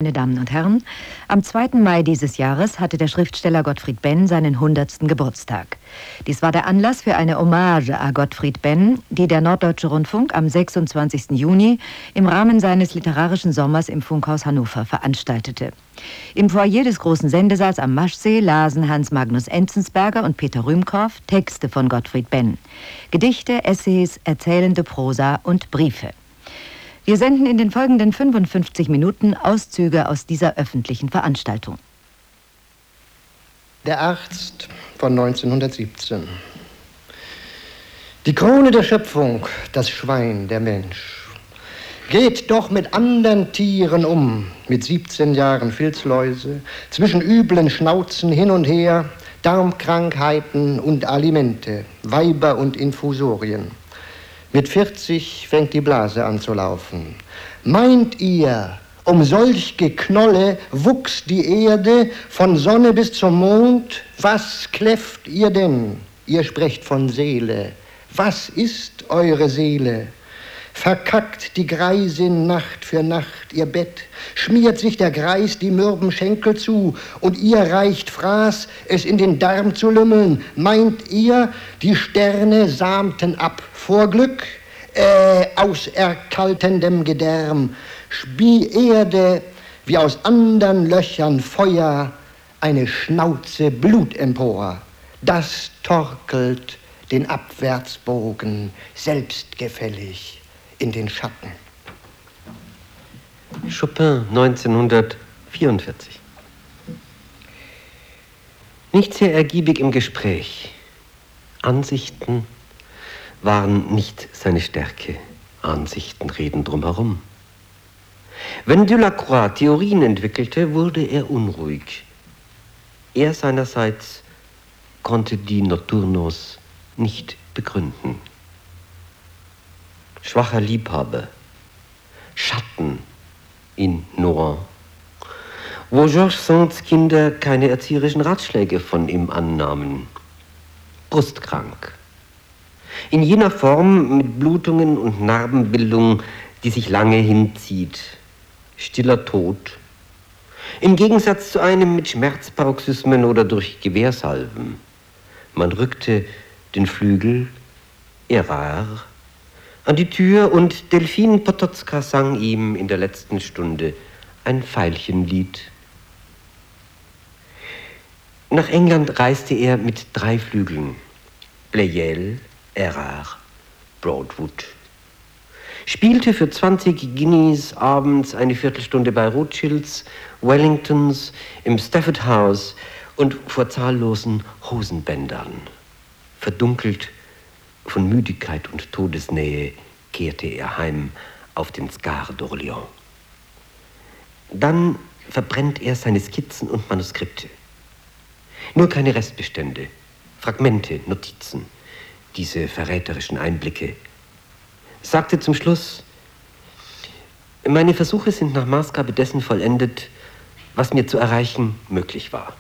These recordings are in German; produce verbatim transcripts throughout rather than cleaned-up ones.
Meine Damen und Herren, am zweiten Mai dieses Jahres hatte der Schriftsteller Gottfried Benn seinen hundertsten Geburtstag. Dies war der Anlass für eine Hommage à Gottfried Benn, die der Norddeutsche Rundfunk am sechsundzwanzigsten Juni im Rahmen seines literarischen Sommers im Funkhaus Hannover veranstaltete. Im Foyer des großen Sendesaals am Maschsee lasen Hans Magnus Enzensberger und Peter Rühmkorff Texte von Gottfried Benn. Gedichte, Essays, erzählende Prosa und Briefe. Wir senden in den folgenden fünfundfünfzig Minuten Auszüge aus dieser öffentlichen Veranstaltung. Der Arzt von neunzehnhundertsiebzehn. Die Krone der Schöpfung, das Schwein, der Mensch, geht doch mit anderen Tieren um, mit siebzehn Jahren Filzläuse, zwischen üblen Schnauzen hin und her, Darmkrankheiten und Alimente, Weiber und Infusorien. Mit vierzig fängt die Blase an zu laufen. Meint ihr, um solch Geknolle wuchs die Erde von Sonne bis zum Mond? Was kläfft ihr denn? Ihr sprecht von Seele. Was ist eure Seele? Verkackt die Greisin Nacht für Nacht ihr Bett, schmiert sich der Greis die mürben Schenkel zu und ihr reicht Fraß, es in den Darm zu lümmeln. Meint ihr, die Sterne samten ab vor Glück? Äh, aus erkaltendem Gedärm spie Erde wie aus andern Löchern Feuer eine Schnauze Blut empor. Das torkelt den Abwärtsbogen selbstgefällig in den Schatten. Chopin, neunzehnhundertvierundvierzig. Nicht sehr ergiebig im Gespräch. Ansichten waren nicht seine Stärke. Ansichten reden drumherum. Wenn Delacroix Theorien entwickelte, wurde er unruhig. Er seinerseits konnte die Nocturnos nicht begründen. Schwacher Liebhaber, Schatten in Nohant, wo Georges Sands Kinder keine erzieherischen Ratschläge von ihm annahmen. Brustkrank. In jener Form mit Blutungen und Narbenbildung, die sich lange hinzieht. Stiller Tod. Im Gegensatz zu einem mit Schmerzparoxysmen oder durch Gewehrsalven. Man rückte den Flügel, Erard, an die Tür und Delphine Potocka sang ihm in der letzten Stunde ein Veilchenlied. Nach England reiste er mit drei Flügeln. Pleyel, Erard, Broadwood. Spielte für zwanzig Guineas abends eine Viertelstunde bei Rothschilds, Wellingtons, im Stafford House und vor zahllosen Hosenbändern. Verdunkelt von Müdigkeit und Todesnähe kehrte er heim auf den Scar d'Orléans. Dann verbrennt er seine Skizzen und Manuskripte. Nur keine Restbestände, Fragmente, Notizen, diese verräterischen Einblicke. Sagte zum Schluss: Meine Versuche sind nach Maßgabe dessen vollendet, was mir zu erreichen möglich war.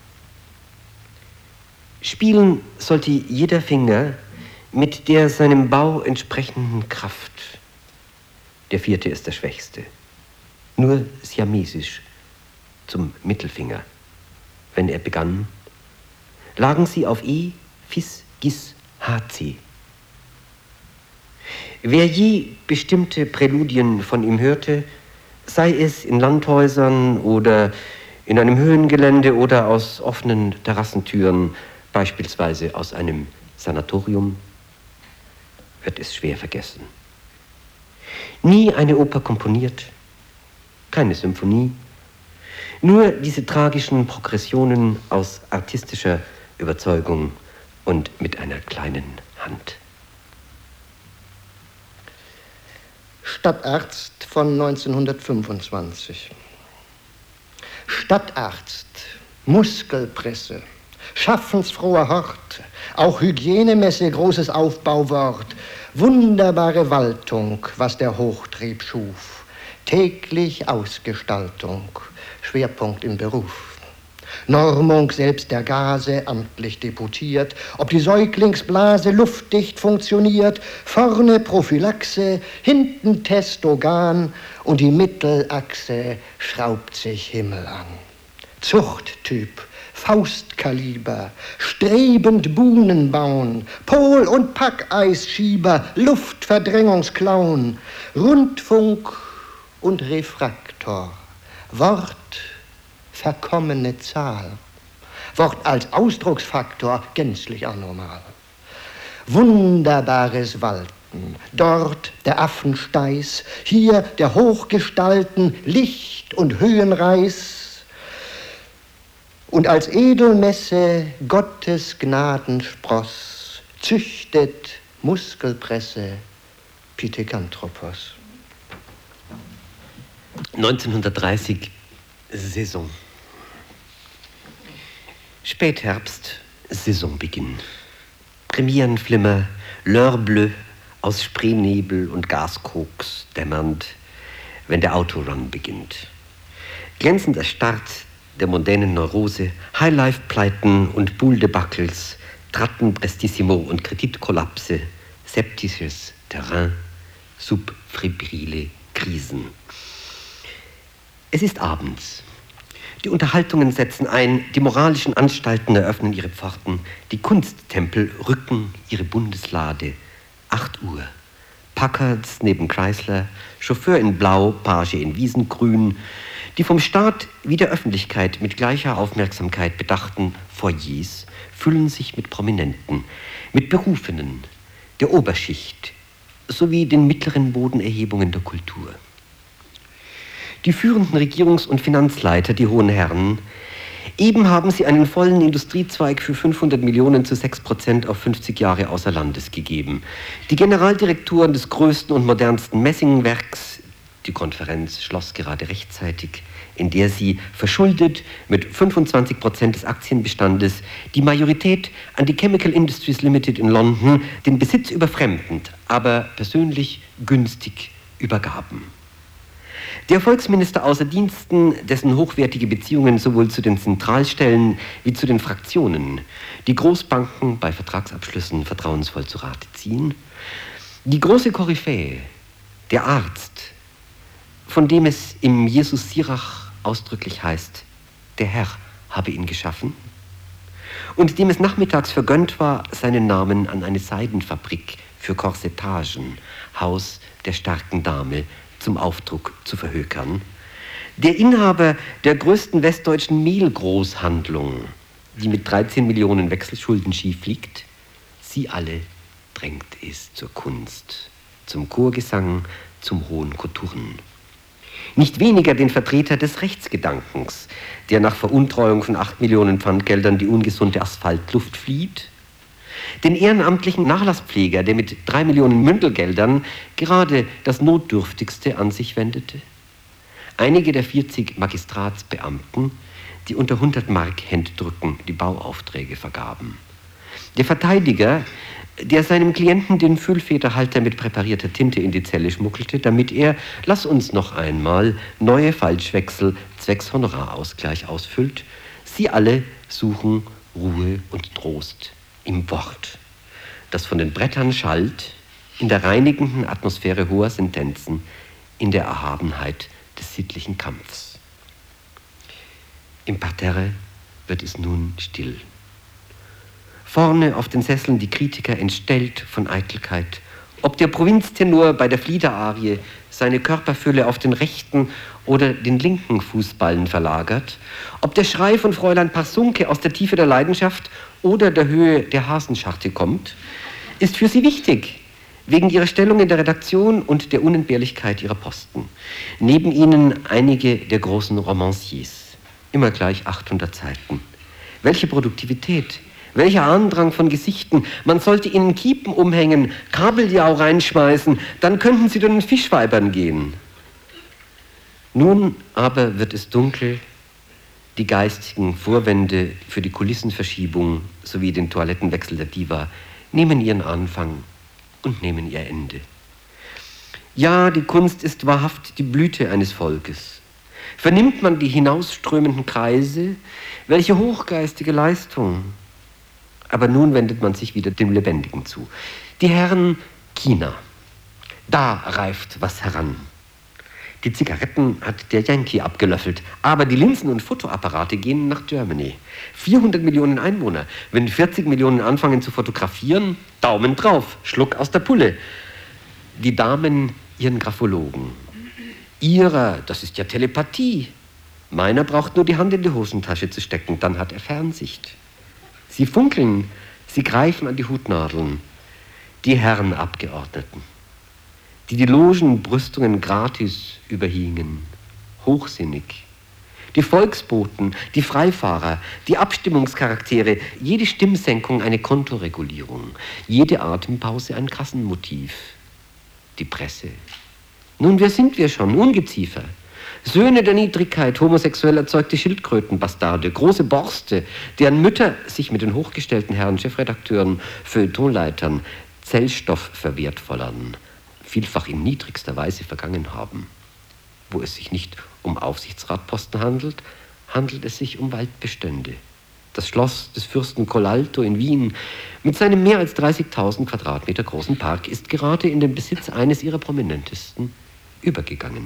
Spielen sollte jeder Finger mit der seinem Bau entsprechenden Kraft. Der vierte ist der schwächste. Nur siamesisch zum Mittelfinger. Wenn er begann, lagen sie auf E, Fis, Gis, H, C. Wer je bestimmte Präludien von ihm hörte, sei es in Landhäusern oder in einem Höhengelände oder aus offenen Terrassentüren, beispielsweise aus einem Sanatorium, wird es schwer vergessen. Nie eine Oper komponiert, keine Symphonie, nur diese tragischen Progressionen aus artistischer Überzeugung und mit einer kleinen Hand. Stadtarzt von neunzehnhundertfünfundzwanzig. Stadtarzt, Muskelpresse, schaffensfroher Hort, auch Hygienemesse, großes Aufbauwort, wunderbare Waltung, was der Hochtrieb schuf, täglich Ausgestaltung, Schwerpunkt im Beruf. Normung selbst der Gase amtlich deputiert, ob die Säuglingsblase luftdicht funktioniert, vorne Prophylaxe, hinten Testogan und die Mittelachse schraubt sich Himmel an. Zuchttyp, Faustkaliber, strebend Buhnen bauen, Pol- und Packeisschieber, Luftverdrängungsklauen, Rundfunk und Refraktor, Wort, verkommene Zahl, Wort als Ausdrucksfaktor gänzlich anormal. Wunderbares Walten, dort der Affensteiß, hier der Hochgestalten Licht- und Höhenreiß, und als Edelmesse Gottes Gnadenspross züchtet Muskelpresse Pithecanthropos. neunzehnhundertdreißig, Saison. Spätherbst, Saisonbeginn. Premierenflimmer, L'heure bleue aus Spreenebel und Gaskoks dämmernd, wenn der Autorun beginnt. Glänzender Start der mondänen Neurose, Highlife-Pleiten und Boule-Debacles, Tratten, Prestissimo und Kreditkollapse, septisches Terrain, subfebrile Krisen. Es ist abends. Die Unterhaltungen setzen ein, die moralischen Anstalten eröffnen ihre Pforten, die Kunsttempel rücken ihre Bundeslade. Acht Uhr. Packards neben Chrysler, Chauffeur in Blau, Page in Wiesengrün, die vom Staat wie der Öffentlichkeit mit gleicher Aufmerksamkeit bedachten Foyers füllen sich mit Prominenten, mit Berufenen, der Oberschicht sowie den mittleren Bodenerhebungen der Kultur. Die führenden Regierungs- und Finanzleiter, die hohen Herren, eben haben sie einen vollen Industriezweig für fünfhundert Millionen zu sechs Prozent auf fünfzig Jahre außer Landes gegeben. Die Generaldirektoren des größten und modernsten Messingwerks, die Konferenz schloss gerade rechtzeitig, in der sie verschuldet mit fünfundzwanzig Prozent des Aktienbestandes die Majorität an die Chemical Industries Limited in London, den Besitz überfremdend, aber persönlich günstig übergaben. Der Volksminister außer Diensten, dessen hochwertige Beziehungen sowohl zu den Zentralstellen wie zu den Fraktionen die Großbanken bei Vertragsabschlüssen vertrauensvoll zu Rate ziehen, die große Koryphäe, der Arzt, von dem es im Jesus Sirach ausdrücklich heißt, der Herr habe ihn geschaffen, und dem es nachmittags vergönnt war, seinen Namen an eine Seidenfabrik für Korsetagen, Haus der starken Dame, zum Aufdruck zu verhökern, der Inhaber der größten westdeutschen Mehlgroßhandlung, die mit dreizehn Millionen Wechselschulden schief liegt, sie alle drängt es zur Kunst, zum Chorgesang, zum hohen Koturnen. Nicht weniger den Vertreter des Rechtsgedankens, der nach Veruntreuung von acht Millionen Pfandgeldern die ungesunde Asphaltluft flieht, den ehrenamtlichen Nachlasspfleger, der mit drei Millionen Mündelgeldern gerade das Notdürftigste an sich wendete, einige der vierzig Magistratsbeamten, die unter hundert Mark Händedrücken die Bauaufträge vergaben, der Verteidiger, der seinem Klienten den Füllfederhalter mit präparierter Tinte in die Zelle schmuggelte, damit er, lass uns noch einmal, neue Falschwechsel zwecks Honorarausgleich ausfüllt. Sie alle suchen Ruhe und Trost im Wort, das von den Brettern schallt, in der reinigenden Atmosphäre hoher Sentenzen, in der Erhabenheit des sittlichen Kampfs. Im Parterre wird es nun still. Vorne auf den Sesseln die Kritiker entstellt von Eitelkeit, ob der Provinztenor bei der Fliederarie seine Körperfülle auf den rechten oder den linken Fußballen verlagert, ob der Schrei von Fräulein Parsunke aus der Tiefe der Leidenschaft oder der Höhe der Hasenscharte kommt, ist für sie wichtig, wegen ihrer Stellung in der Redaktion und der Unentbehrlichkeit ihrer Posten. Neben ihnen einige der großen Romanciers, immer gleich achthundert Seiten. Welche Produktivität! Welcher Andrang von Gesichten. Man sollte ihnen Kiepen umhängen, Kabeljau reinschmeißen, dann könnten sie den Fischweibern gehen. Nun aber wird es dunkel, die geistigen Vorwände für die Kulissenverschiebung sowie den Toilettenwechsel der Diva nehmen ihren Anfang und nehmen ihr Ende. Ja, die Kunst ist wahrhaft die Blüte eines Volkes. Vernimmt man die hinausströmenden Kreise? Welche hochgeistige Leistung! Aber nun wendet man sich wieder dem Lebendigen zu. Die Herren China. Da reift was heran. Die Zigaretten hat der Yankee abgelöffelt, aber die Linsen- und Fotoapparate gehen nach Germany. vierhundert Millionen Einwohner. Wenn vierzig Millionen anfangen zu fotografieren, Daumen drauf, Schluck aus der Pulle. Die Damen ihren Graphologen. Ihrer, das ist ja Telepathie. Meiner braucht nur die Hand in die Hosentasche zu stecken, dann hat er Fernsicht. Sie funkeln, sie greifen an die Hutnadeln. Die Herren Abgeordneten, die die Logenbrüstungen gratis überhingen, hochsinnig. Die Volksboten, die Freifahrer, die Abstimmungscharaktere, jede Stimmsenkung eine Kontoregulierung, jede Atempause ein Kassenmotiv. Die Presse. Nun, wer sind wir schon? Ungeziefer. Söhne der Niedrigkeit, homosexuell erzeugte Schildkrötenbastarde, große Borste, deren Mütter sich mit den hochgestellten Herren Chefredakteuren, Feuilletonleitern, Zellstoffverwertvollern vielfach in niedrigster Weise vergangen haben. Wo es sich nicht um Aufsichtsratposten handelt, handelt es sich um Waldbestände. Das Schloss des Fürsten Colalto in Wien mit seinem mehr als dreißigtausend Quadratmeter großen Park ist gerade in den Besitz eines ihrer prominentesten übergegangen.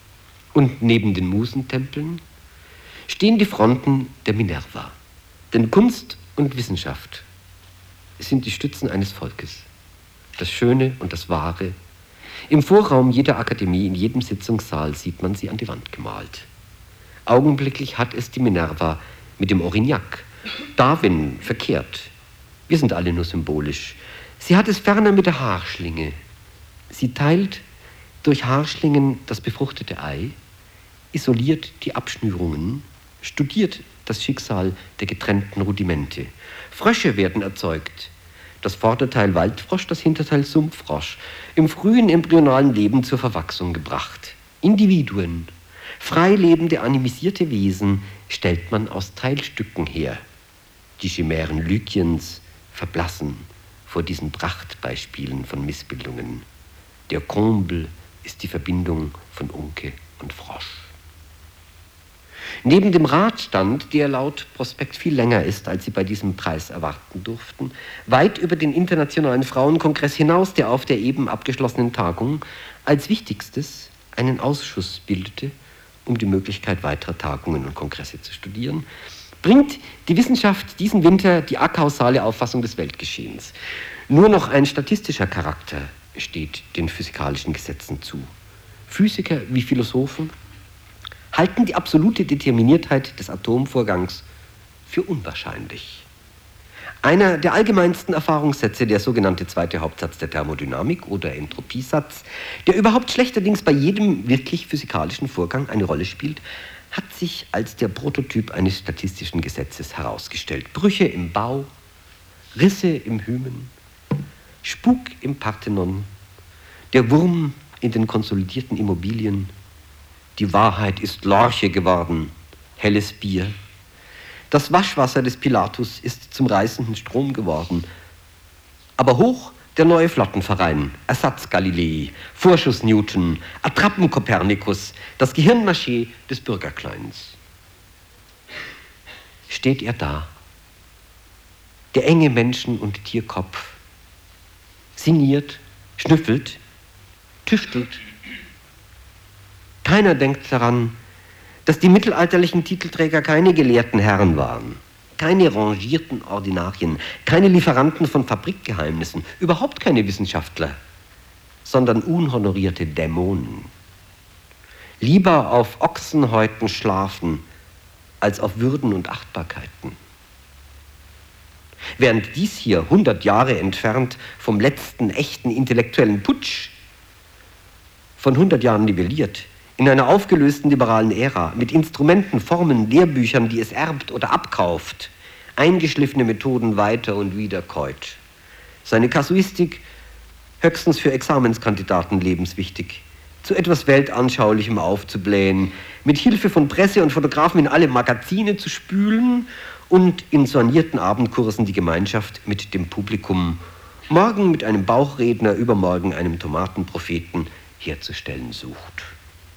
Und neben den Musentempeln stehen die Fronten der Minerva. Denn Kunst und Wissenschaft sind die Stützen eines Volkes. Das Schöne und das Wahre. Im Vorraum jeder Akademie, in jedem Sitzungssaal sieht man sie an die Wand gemalt. Augenblicklich hat es die Minerva mit dem Aurignac, Darwin verkehrt. Wir sind alle nur symbolisch. Sie hat es ferner mit der Haarschlinge. Sie teilt durch Haarschlingen das befruchtete Ei, isoliert die Abschnürungen, studiert das Schicksal der getrennten Rudimente. Frösche werden erzeugt. Das Vorderteil Waldfrosch, das Hinterteil Sumpffrosch, im frühen embryonalen Leben zur Verwachsung gebracht. Individuen, freilebende, animisierte Wesen stellt man aus Teilstücken her. Die Chimären Lykiens verblassen vor diesen Prachtbeispielen von Missbildungen. Der Comble ist die Verbindung von Unke und Frosch. Neben dem Ratstand, der laut Prospekt viel länger ist, als Sie bei diesem Preis erwarten durften, weit über den Internationalen Frauenkongress hinaus, der auf der eben abgeschlossenen Tagung als wichtigstes einen Ausschuss bildete, um die Möglichkeit weiterer Tagungen und Kongresse zu studieren, bringt die Wissenschaft diesen Winter die akausale Auffassung des Weltgeschehens. Nur noch ein statistischer Charakter steht den physikalischen Gesetzen zu. Physiker wie Philosophen halten die absolute Determiniertheit des Atomvorgangs für unwahrscheinlich. Einer der allgemeinsten Erfahrungssätze, der sogenannte zweite Hauptsatz der Thermodynamik oder Entropiesatz, der überhaupt schlechterdings bei jedem wirklich physikalischen Vorgang eine Rolle spielt, hat sich als der Prototyp eines statistischen Gesetzes herausgestellt. Brüche im Bau, Risse im Hymen, Spuk im Parthenon, der Wurm in den konsolidierten Immobilien. Die Wahrheit ist Lorche geworden, helles Bier. Das Waschwasser des Pilatus ist zum reißenden Strom geworden. Aber hoch der neue Flottenverein, Ersatz Galilei, Vorschuss Newton, Attrappen Kopernikus, das Gehirnmaché des Bürgerkleins. Steht er da, der enge Menschen- und Tierkopf, sinniert, schnüffelt, tüftelt. Keiner denkt daran, dass die mittelalterlichen Titelträger keine gelehrten Herren waren, keine rangierten Ordinarien, keine Lieferanten von Fabrikgeheimnissen, überhaupt keine Wissenschaftler, sondern unhonorierte Dämonen. Lieber auf Ochsenhäuten schlafen, als auf Würden und Achtbarkeiten. Während dies hier hundert Jahre entfernt vom letzten echten intellektuellen Putsch, von hundert Jahren nivelliert, in einer aufgelösten liberalen Ära, mit Instrumenten, Formen, Lehrbüchern, die es erbt oder abkauft, eingeschliffene Methoden weiter und wieder käut. Seine Kasuistik höchstens für Examenskandidaten lebenswichtig, zu etwas Weltanschaulichem aufzublähen, mit Hilfe von Presse und Fotografen in alle Magazine zu spülen und in sanierten Abendkursen die Gemeinschaft mit dem Publikum, morgen mit einem Bauchredner, übermorgen einem Tomatenpropheten, herzustellen sucht.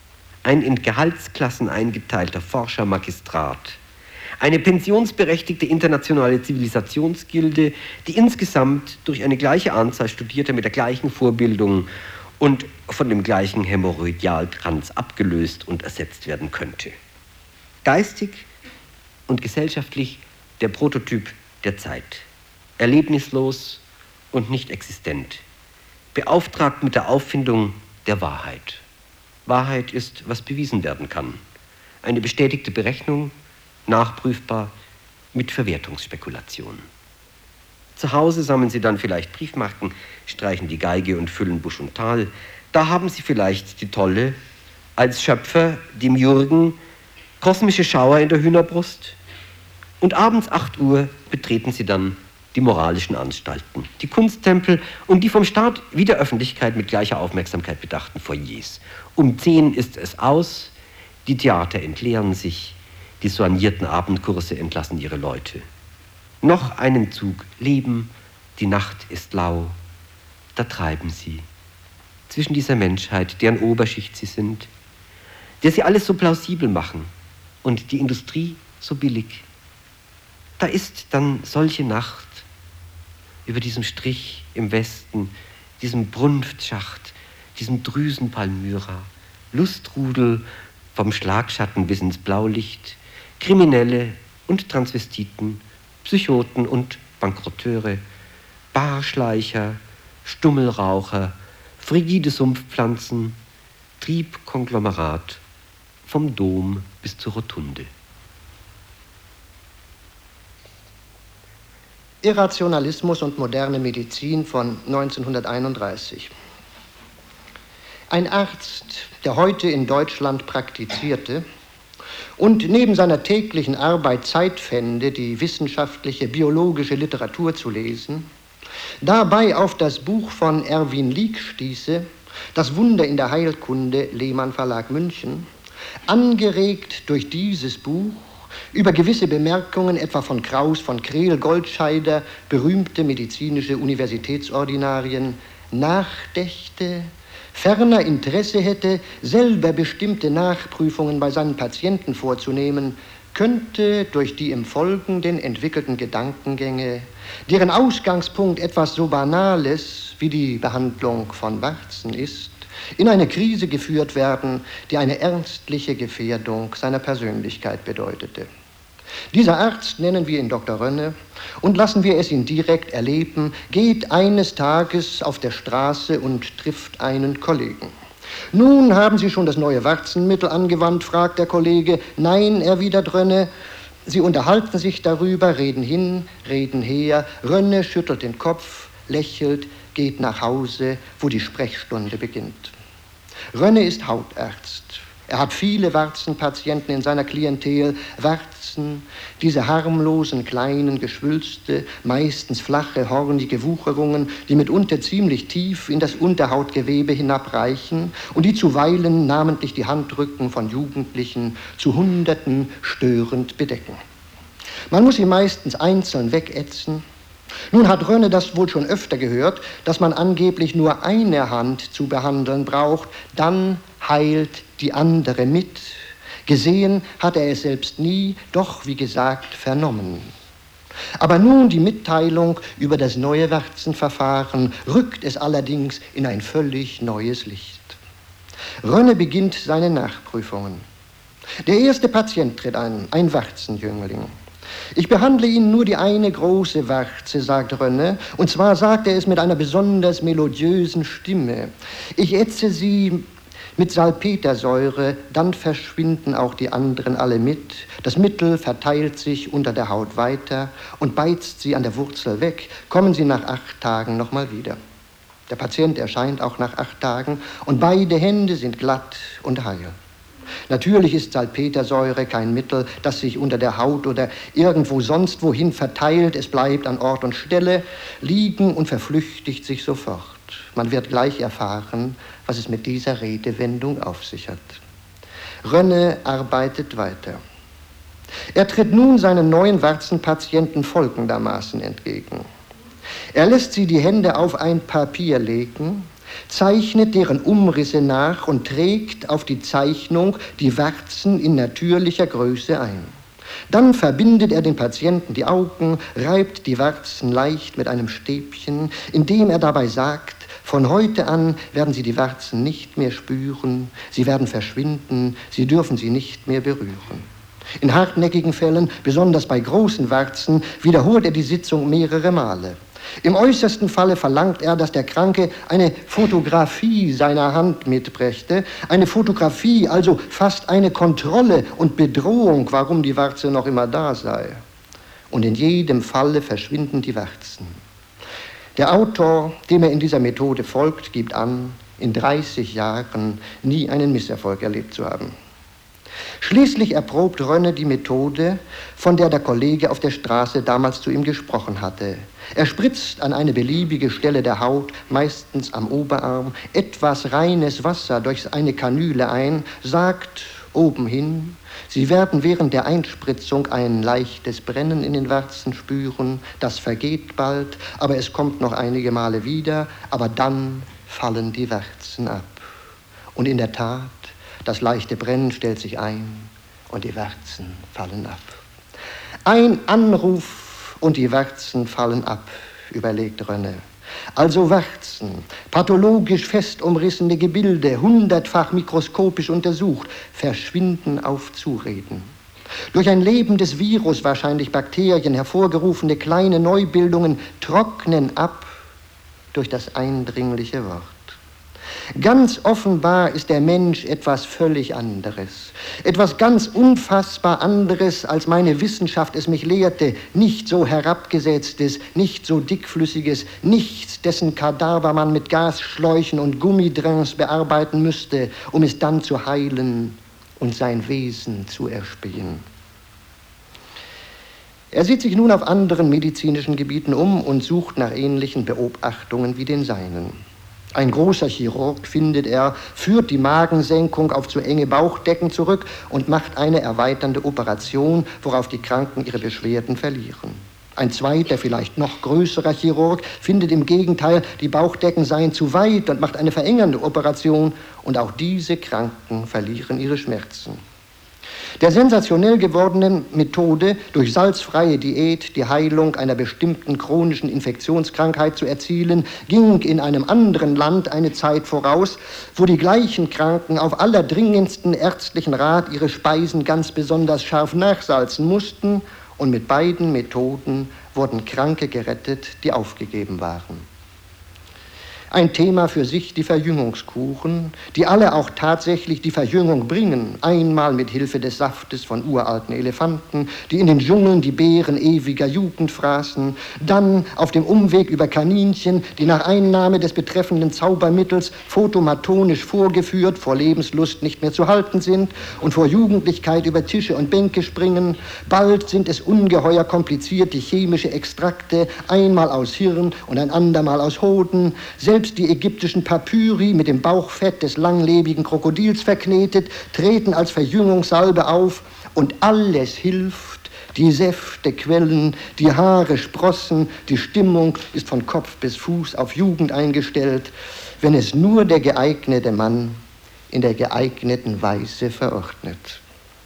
ein in Gehaltsklassen eingeteilter Forschermagistrat, eine pensionsberechtigte internationale Zivilisationsgilde, die insgesamt durch eine gleiche Anzahl Studierter mit der gleichen Vorbildung und von dem gleichen Hämorrhoidalkranz abgelöst und ersetzt werden könnte. Geistig und gesellschaftlich der Prototyp der Zeit, erlebnislos und nicht existent, beauftragt mit der Auffindung der Wahrheit. Wahrheit ist, was bewiesen werden kann. Eine bestätigte Berechnung, nachprüfbar mit Verwertungsspekulation. Zu Hause sammeln Sie dann vielleicht Briefmarken, streichen die Geige und füllen Busch und Tal. Da haben Sie vielleicht die Tolle, als Schöpfer, dem Jürgen, kosmische Schauer in der Hühnerbrust. Und abends acht Uhr betreten Sie dann die moralischen Anstalten, die Kunsttempel und die vom Staat wie der Öffentlichkeit mit gleicher Aufmerksamkeit bedachten Foyers. Um zehn ist es aus, die Theater entleeren sich, die soignierten Abendkurse entlassen ihre Leute. Noch einen Zug Leben, die Nacht ist lau, da treiben sie. Zwischen dieser Menschheit, deren Oberschicht sie sind, der sie alles so plausibel machen und die Industrie so billig. Da ist dann solche Nacht über diesem Strich im Westen, diesem Brunftschacht, diesem Drüsenpalmyra, Lustrudel vom Schlagschatten bis ins Blaulicht, Kriminelle und Transvestiten, Psychoten und Bankrotteure, Barschleicher, Stummelraucher, frigide Sumpfpflanzen, Triebkonglomerat, vom Dom bis zur Rotunde. Irrationalismus und moderne Medizin von neunzehnhunderteinunddreißig. Ein Arzt, der heute in Deutschland praktizierte und neben seiner täglichen Arbeit Zeit fände, die wissenschaftliche, biologische Literatur zu lesen, dabei auf das Buch von Erwin Lieck stieße, Das Wunder in der Heilkunde, Lehmann Verlag München, angeregt durch dieses Buch über gewisse Bemerkungen etwa von Kraus, von Krehl, Goldscheider, berühmte medizinische Universitätsordinarien, nachdächte, ferner Interesse hätte, selber bestimmte Nachprüfungen bei seinen Patienten vorzunehmen, könnte durch die im Folgenden entwickelten Gedankengänge, deren Ausgangspunkt etwas so Banales wie die Behandlung von Warzen ist, in eine Krise geführt werden, die eine ernstliche Gefährdung seiner Persönlichkeit bedeutete. Dieser Arzt, nennen wir ihn Doktor Rönne, und lassen wir es ihn direkt erleben, geht eines Tages auf der Straße und trifft einen Kollegen. Nun, haben Sie schon das neue Warzenmittel angewandt, fragt der Kollege. Nein, erwidert Rönne. Sie unterhalten sich darüber, reden hin, reden her. Rönne schüttelt den Kopf, lächelt, geht nach Hause, wo die Sprechstunde beginnt. Rönne ist Hautarzt. Er hat viele Warzenpatienten in seiner Klientel. Warzen, diese harmlosen, kleinen Geschwülste, meistens flache, hornige Wucherungen, die mitunter ziemlich tief in das Unterhautgewebe hinabreichen und die zuweilen namentlich die Handrücken von Jugendlichen zu Hunderten störend bedecken. Man muss sie meistens einzeln wegätzen. Nun hat Rönne das wohl schon öfter gehört, dass man angeblich nur eine Hand zu behandeln braucht, dann heilt die andere mit. Gesehen hat er es selbst nie, doch, wie gesagt, vernommen. Aber nun die Mitteilung über das neue Warzenverfahren rückt es allerdings in ein völlig neues Licht. Rönne beginnt seine Nachprüfungen. Der erste Patient tritt ein, ein Warzenjüngling. Ich behandle Ihnen nur die eine große Warze, sagt Rönne, und zwar sagt er es mit einer besonders melodiösen Stimme. Ich ätze sie mit Salpetersäure, dann verschwinden auch die anderen alle mit. Das Mittel verteilt sich unter der Haut weiter und beizt sie an der Wurzel weg. Kommen Sie nach acht Tagen nochmal wieder. Der Patient erscheint auch nach acht Tagen und beide Hände sind glatt und heil. Natürlich ist Salpetersäure kein Mittel, das sich unter der Haut oder irgendwo sonst wohin verteilt. Es bleibt an Ort und Stelle liegen und verflüchtigt sich sofort. Man wird gleich erfahren, was es mit dieser Redewendung auf sich hat. Rönne arbeitet weiter. Er tritt nun seinen neuen Warzenpatienten folgendermaßen entgegen. Er lässt sie die Hände auf ein Papier legen, zeichnet deren Umrisse nach und trägt auf die Zeichnung die Warzen in natürlicher Größe ein. Dann verbindet er den Patienten die Augen, reibt die Warzen leicht mit einem Stäbchen, indem er dabei sagt, von heute an werden Sie die Warzen nicht mehr spüren, sie werden verschwinden, Sie dürfen sie nicht mehr berühren. In hartnäckigen Fällen, besonders bei großen Warzen, wiederholt er die Sitzung mehrere Male. Im äußersten Falle verlangt er, dass der Kranke eine Fotografie seiner Hand mitbrächte. Eine Fotografie, also fast eine Kontrolle und Bedrohung, warum die Warze noch immer da sei. Und in jedem Falle verschwinden die Warzen. Der Autor, dem er in dieser Methode folgt, gibt an, in dreißig Jahren nie einen Misserfolg erlebt zu haben. Schließlich erprobt Rönne die Methode, von der der Kollege auf der Straße damals zu ihm gesprochen hatte. Er spritzt an eine beliebige Stelle der Haut, meistens am Oberarm, etwas reines Wasser durch eine Kanüle ein, sagt oben hin, Sie werden während der Einspritzung ein leichtes Brennen in den Warzen spüren, das vergeht bald, aber es kommt noch einige Male wieder, aber dann fallen die Warzen ab. Und in der Tat, das leichte Brennen stellt sich ein und die Warzen fallen ab. Ein Anruf und die Warzen fallen ab, überlegt Rönne. Also Warzen, pathologisch fest umrissene Gebilde, hundertfach mikroskopisch untersucht, verschwinden auf Zureden. Durch ein lebendes Virus, wahrscheinlich Bakterien, hervorgerufene kleine Neubildungen trocknen ab durch das eindringliche Wort. Ganz offenbar ist der Mensch etwas völlig anderes, etwas ganz unfassbar anderes, als meine Wissenschaft es mich lehrte, nicht so herabgesetztes, nicht so dickflüssiges, nichts, dessen Kadaver man mit Gasschläuchen und Gummidrins bearbeiten müsste, um es dann zu heilen und sein Wesen zu erspähen. Er sieht sich nun auf anderen medizinischen Gebieten um und sucht nach ähnlichen Beobachtungen wie den seinen. Ein großer Chirurg, findet er, führt die Magensenkung auf zu enge Bauchdecken zurück und macht eine erweiternde Operation, worauf die Kranken ihre Beschwerden verlieren. Ein zweiter, vielleicht noch größerer Chirurg findet im Gegenteil, die Bauchdecken seien zu weit und macht eine verengernde Operation und auch diese Kranken verlieren ihre Schmerzen. Der sensationell gewordenen Methode, durch salzfreie Diät die Heilung einer bestimmten chronischen Infektionskrankheit zu erzielen, ging in einem anderen Land eine Zeit voraus, wo die gleichen Kranken auf allerdringendsten ärztlichen Rat ihre Speisen ganz besonders scharf nachsalzen mussten, und mit beiden Methoden wurden Kranke gerettet, die aufgegeben waren. Ein Thema für sich die Verjüngungskuren, die alle auch tatsächlich die Verjüngung bringen. Einmal mit Hilfe des Saftes von uralten Elefanten, die in den Dschungeln die Beeren ewiger Jugend fraßen. Dann auf dem Umweg über Kaninchen, die nach Einnahme des betreffenden Zaubermittels photomatonisch vorgeführt, vor Lebenslust nicht mehr zu halten sind und vor Jugendlichkeit über Tische und Bänke springen. Bald sind es ungeheuer komplizierte chemische Extrakte, einmal aus Hirn und ein andermal aus Hoden. Selbst die ägyptischen Papyri mit dem Bauchfett des langlebigen Krokodils verknetet, treten als Verjüngungssalbe auf und alles hilft. Die Säfte quellen, die Haare sprossen, die Stimmung ist von Kopf bis Fuß auf Jugend eingestellt, wenn es nur der geeignete Mann in der geeigneten Weise verordnet.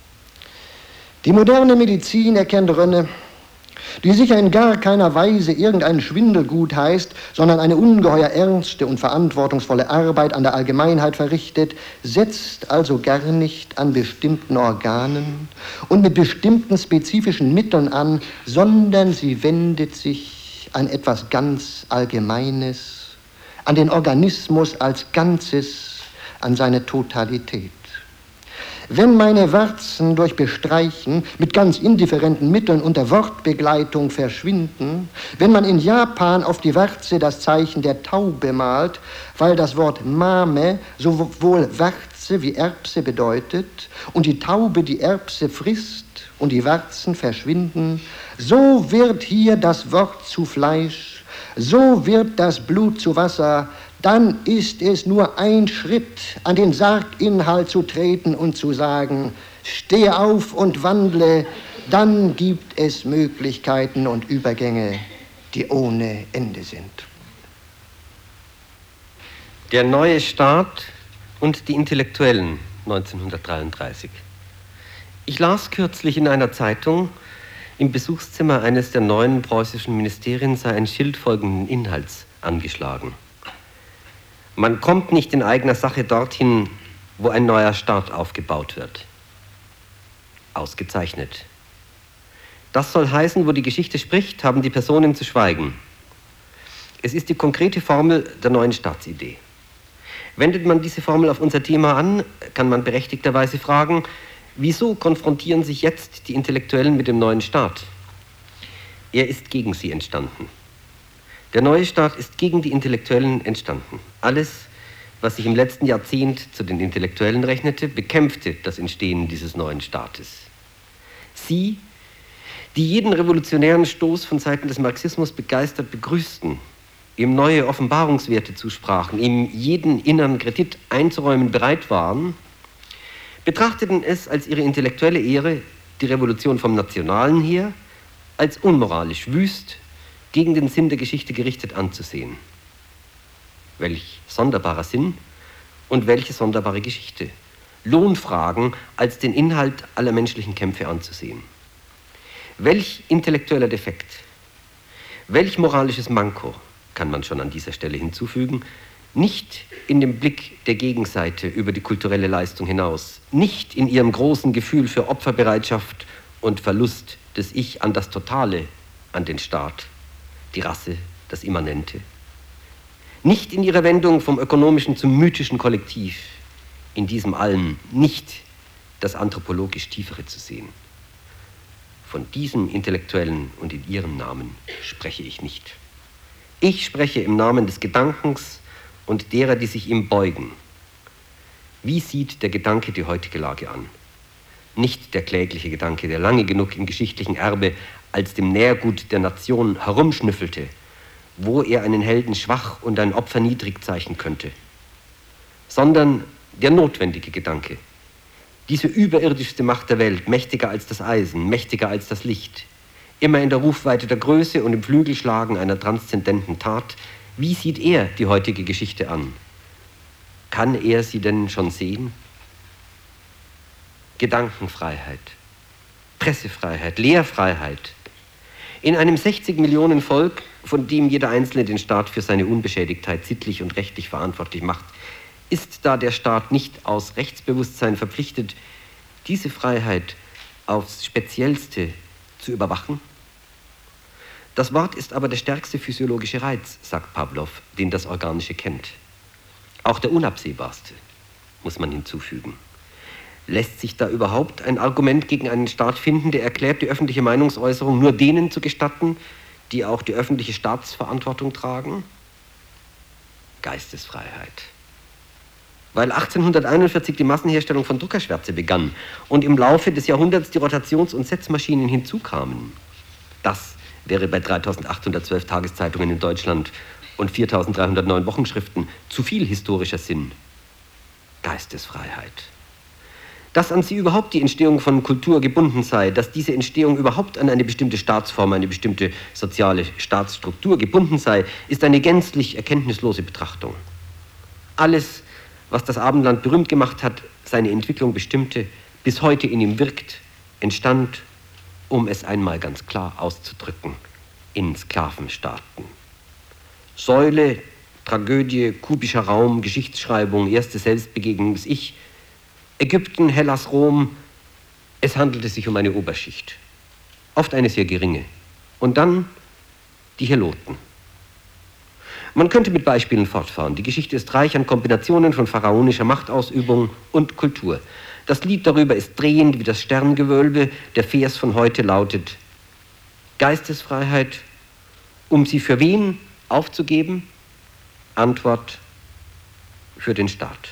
Die moderne Medizin, erkennt Rönne, die sicher in gar keiner Weise irgendein Schwindelgut heißt, sondern eine ungeheuer ernste und verantwortungsvolle Arbeit an der Allgemeinheit verrichtet, setzt also gar nicht an bestimmten Organen und mit bestimmten spezifischen Mitteln an, sondern sie wendet sich an etwas ganz Allgemeines, an den Organismus als Ganzes, an seine Totalität. Wenn meine Warzen durch Bestreichen mit ganz indifferenten Mitteln unter Wortbegleitung verschwinden, wenn man in Japan auf die Warze das Zeichen der Taube malt, weil das Wort Mame sowohl Warze wie Erbse bedeutet und die Taube die Erbse frisst und die Warzen verschwinden, so wird hier das Wort zu Fleisch, so wird das Blut zu Wasser, dann ist es nur ein Schritt, an den Sarginhalt zu treten und zu sagen, stehe auf und wandle, dann gibt es Möglichkeiten und Übergänge, die ohne Ende sind. Der neue Staat und die Intellektuellen neunzehnhundertdreiunddreißig. Ich las kürzlich in einer Zeitung, im Besuchszimmer eines der neuen preußischen Ministerien sei ein Schild folgenden Inhalts angeschlagen: Man kommt nicht in eigener Sache dorthin, wo ein neuer Staat aufgebaut wird. Ausgezeichnet. Das soll heißen, wo die Geschichte spricht, haben die Personen zu schweigen. Es ist die konkrete Formel der neuen Staatsidee. Wendet man diese Formel auf unser Thema an, kann man berechtigterweise fragen, wieso konfrontieren sich jetzt die Intellektuellen mit dem neuen Staat? Er ist gegen sie entstanden. Der neue Staat ist gegen die Intellektuellen entstanden. Alles, was sich im letzten Jahrzehnt zu den Intellektuellen rechnete, bekämpfte das Entstehen dieses neuen Staates. Sie, die jeden revolutionären Stoß von Seiten des Marxismus begeistert begrüßten, ihm neue Offenbarungswerte zusprachen, ihm jeden inneren Kredit einzuräumen bereit waren, betrachteten es als ihre intellektuelle Ehre, die Revolution vom Nationalen her als unmoralisch, wüst, gegen den Sinn der Geschichte gerichtet anzusehen. Welch sonderbarer Sinn und welche sonderbare Geschichte. Lohnfragen als den Inhalt aller menschlichen Kämpfe anzusehen. Welch intellektueller Defekt, welch moralisches Manko, kann man schon an dieser Stelle hinzufügen, nicht in dem Blick der Gegenseite über die kulturelle Leistung hinaus, nicht in ihrem großen Gefühl für Opferbereitschaft und Verlust des Ich an das Totale, an den Staat, die Rasse, das Immanente, nicht in ihrer Wendung vom ökonomischen zum mythischen Kollektiv, in diesem Allen nicht das anthropologisch Tiefere zu sehen. Von diesen Intellektuellen und in ihrem Namen spreche ich nicht. Ich spreche im Namen des Gedankens und derer, die sich ihm beugen. Wie sieht der Gedanke die heutige Lage an? Nicht der klägliche Gedanke, der lange genug im geschichtlichen Erbe als dem Nährgut der Nation herumschnüffelte, wo er einen Helden schwach und ein Opfer niedrig zeichnen könnte, sondern der notwendige Gedanke, diese überirdischste Macht der Welt, mächtiger als das Eisen, mächtiger als das Licht, immer in der Rufweite der Größe und im Flügelschlagen einer transzendenten Tat. Wie sieht er die heutige Geschichte an? Kann er sie denn schon sehen? Gedankenfreiheit, Pressefreiheit, Lehrfreiheit. In einem sechzig Millionen Volk, von dem jeder Einzelne den Staat für seine Unbeschädigtheit sittlich und rechtlich verantwortlich macht, ist da der Staat nicht aus Rechtsbewusstsein verpflichtet, diese Freiheit aufs Speziellste zu überwachen? Das Wort ist aber der stärkste physiologische Reiz, sagt Pawlow, den das Organische kennt. Auch der unabsehbarste, muss man hinzufügen. Lässt sich da überhaupt ein Argument gegen einen Staat finden, der erklärt, die öffentliche Meinungsäußerung nur denen zu gestatten, die auch die öffentliche Staatsverantwortung tragen? Geistesfreiheit. Weil achtzehnhunderteinundvierzig die Massenherstellung von Druckerschwärze begann und im Laufe des Jahrhunderts die Rotations- und Setzmaschinen hinzukamen. Das wäre bei dreitausendachthundertzwölf Tageszeitungen in Deutschland und viertausenddreihundertneun Wochenschriften zu viel historischer Sinn. Geistesfreiheit. Dass an sie überhaupt die Entstehung von Kultur gebunden sei, dass diese Entstehung überhaupt an eine bestimmte Staatsform, eine bestimmte soziale Staatsstruktur gebunden sei, ist eine gänzlich erkenntnislose Betrachtung. Alles, was das Abendland berühmt gemacht hat, seine Entwicklung bestimmte, bis heute in ihm wirkt, entstand, um es einmal ganz klar auszudrücken, in Sklavenstaaten. Säule, Tragödie, kubischer Raum, Geschichtsschreibung, erste Selbstbegegnung des Ich, Ägypten, Hellas, Rom, es handelte sich um eine Oberschicht, oft eine sehr geringe. Und dann die Heloten. Man könnte mit Beispielen fortfahren. Die Geschichte ist reich an Kombinationen von pharaonischer Machtausübung und Kultur. Das Lied darüber ist drehend wie das Sterngewölbe. Der Vers von heute lautet: Geistesfreiheit, um sie für wen aufzugeben? Antwort: für den Staat.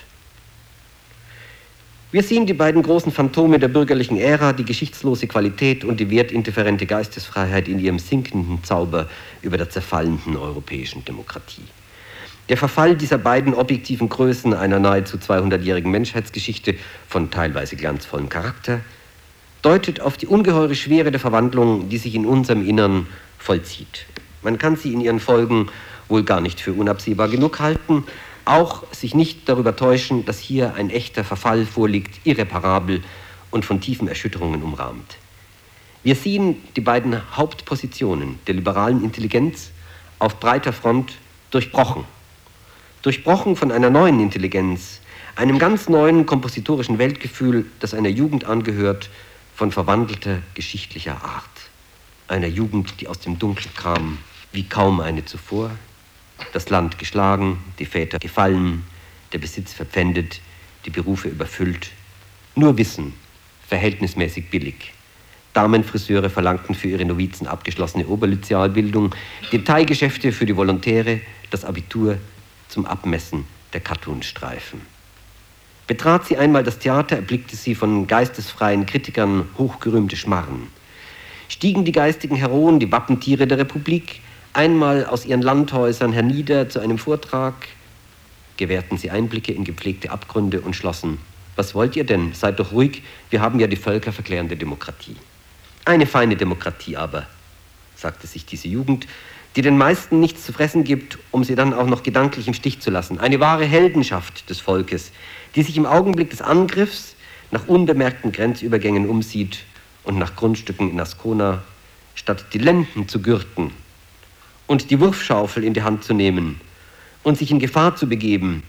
Wir sehen die beiden großen Phantome der bürgerlichen Ära, die geschichtslose Qualität und die wertindifferente Geistesfreiheit in ihrem sinkenden Zauber über der zerfallenden europäischen Demokratie. Der Verfall dieser beiden objektiven Größen einer nahezu zweihundertjährigen Menschheitsgeschichte von teilweise glanzvollem Charakter deutet auf die ungeheure Schwere der Verwandlung, die sich in unserem Innern vollzieht. Man kann sie in ihren Folgen wohl gar nicht für unabsehbar genug halten, Auch sich nicht darüber täuschen, dass hier ein echter Verfall vorliegt, irreparabel und von tiefen Erschütterungen umrahmt. Wir sehen die beiden Hauptpositionen der liberalen Intelligenz auf breiter Front durchbrochen. Durchbrochen von einer neuen Intelligenz, einem ganz neuen kompositorischen Weltgefühl, das einer Jugend angehört, von verwandelter geschichtlicher Art. Einer Jugend, die aus dem Dunkel kam, wie kaum eine zuvor. Das Land geschlagen, die Väter gefallen, der Besitz verpfändet, die Berufe überfüllt. Nur Wissen, verhältnismäßig billig. Damenfriseure verlangten für ihre Novizen abgeschlossene Oberlyzealbildung, Detailgeschäfte für die Volontäre, das Abitur zum Abmessen der Cartoonstreifen. Betrat sie einmal das Theater, erblickte sie von geistesfreien Kritikern hochgerühmte Schmarren. Stiegen die geistigen Heroen, die Wappentiere der Republik, einmal aus ihren Landhäusern hernieder zu einem Vortrag, gewährten sie Einblicke in gepflegte Abgründe und schlossen: Was wollt ihr denn? Seid doch ruhig, wir haben ja die völkerverklärende Demokratie. Eine feine Demokratie aber, sagte sich diese Jugend, die den meisten nichts zu fressen gibt, um sie dann auch noch gedanklich im Stich zu lassen. Eine wahre Heldenschaft des Volkes, die sich im Augenblick des Angriffs nach unbemerkten Grenzübergängen umsieht und nach Grundstücken in Ascona, statt die Lenden zu gürten und die Wurfschaufel in die Hand zu nehmen und sich in Gefahr zu begeben,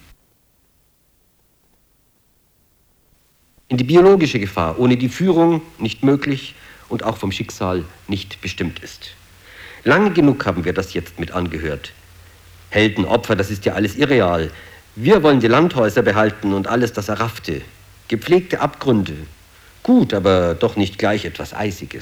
in die biologische Gefahr, ohne die Führung nicht möglich und auch vom Schicksal nicht bestimmt ist. Lange genug haben wir das jetzt mit angehört. Helden, Opfer, das ist ja alles irreal. Wir wollen die Landhäuser behalten und alles das Erraffte. Gepflegte Abgründe. Gut, aber doch nicht gleich etwas Eisiges.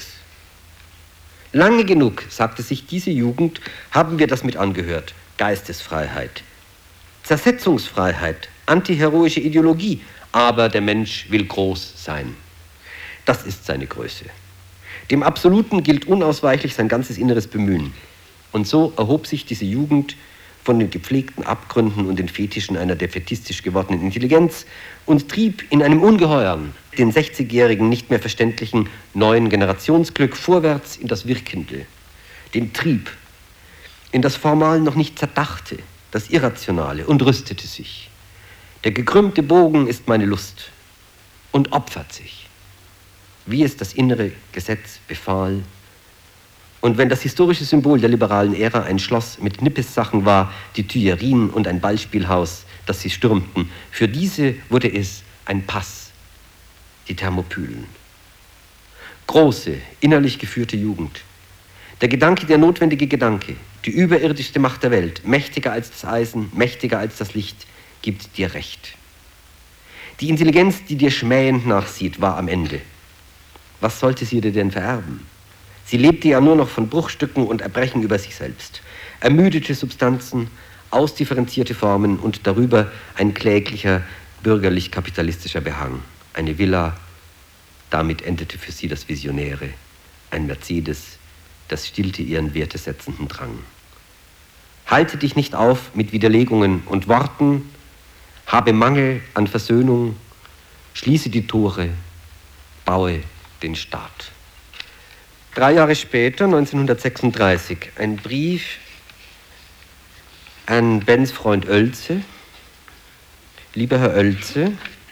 Lange genug, sagte sich diese Jugend, haben wir das mit angehört. Geistesfreiheit, Zersetzungsfreiheit, antiheroische Ideologie, aber der Mensch will groß sein. Das ist seine Größe. Dem Absoluten gilt unausweichlich sein ganzes inneres Bemühen. Und so erhob sich diese Jugend von den gepflegten Abgründen und den Fetischen einer defätistisch gewordenen Intelligenz und trieb in einem ungeheuren, den sechzigjährigen nicht mehr verständlichen neuen Generationsglück vorwärts in das Wirkende, den Trieb, in das formal noch nicht Zerdachte, das Irrationale, und rüstete sich. Der gekrümmte Bogen ist meine Lust und opfert sich, wie es das innere Gesetz befahl. Und wenn das historische Symbol der liberalen Ära ein Schloss mit Nippes-Sachen war, die Tuillerien und ein Ballspielhaus, das sie stürmten, für diese wurde es ein Pass, die Thermopylen. Große, innerlich geführte Jugend. Der Gedanke, der notwendige Gedanke, die überirdischste Macht der Welt, mächtiger als das Eisen, mächtiger als das Licht, gibt dir Recht. Die Intelligenz, die dir schmähend nachsieht, war am Ende. Was sollte sie dir denn vererben? Sie lebte ja nur noch von Bruchstücken und Erbrechen über sich selbst. Ermüdete Substanzen, ausdifferenzierte Formen und darüber ein kläglicher, bürgerlich-kapitalistischer Behang. Eine Villa, damit endete für sie das Visionäre. Ein Mercedes, das stillte ihren wertesetzenden Drang. Halte dich nicht auf mit Widerlegungen und Worten, habe Mangel an Versöhnung, schließe die Tore, baue den Staat. Drei Jahre später, neunzehnhundertsechsunddreißig, ein Brief an Bens Freund Oelze. Lieber Herr Oelze,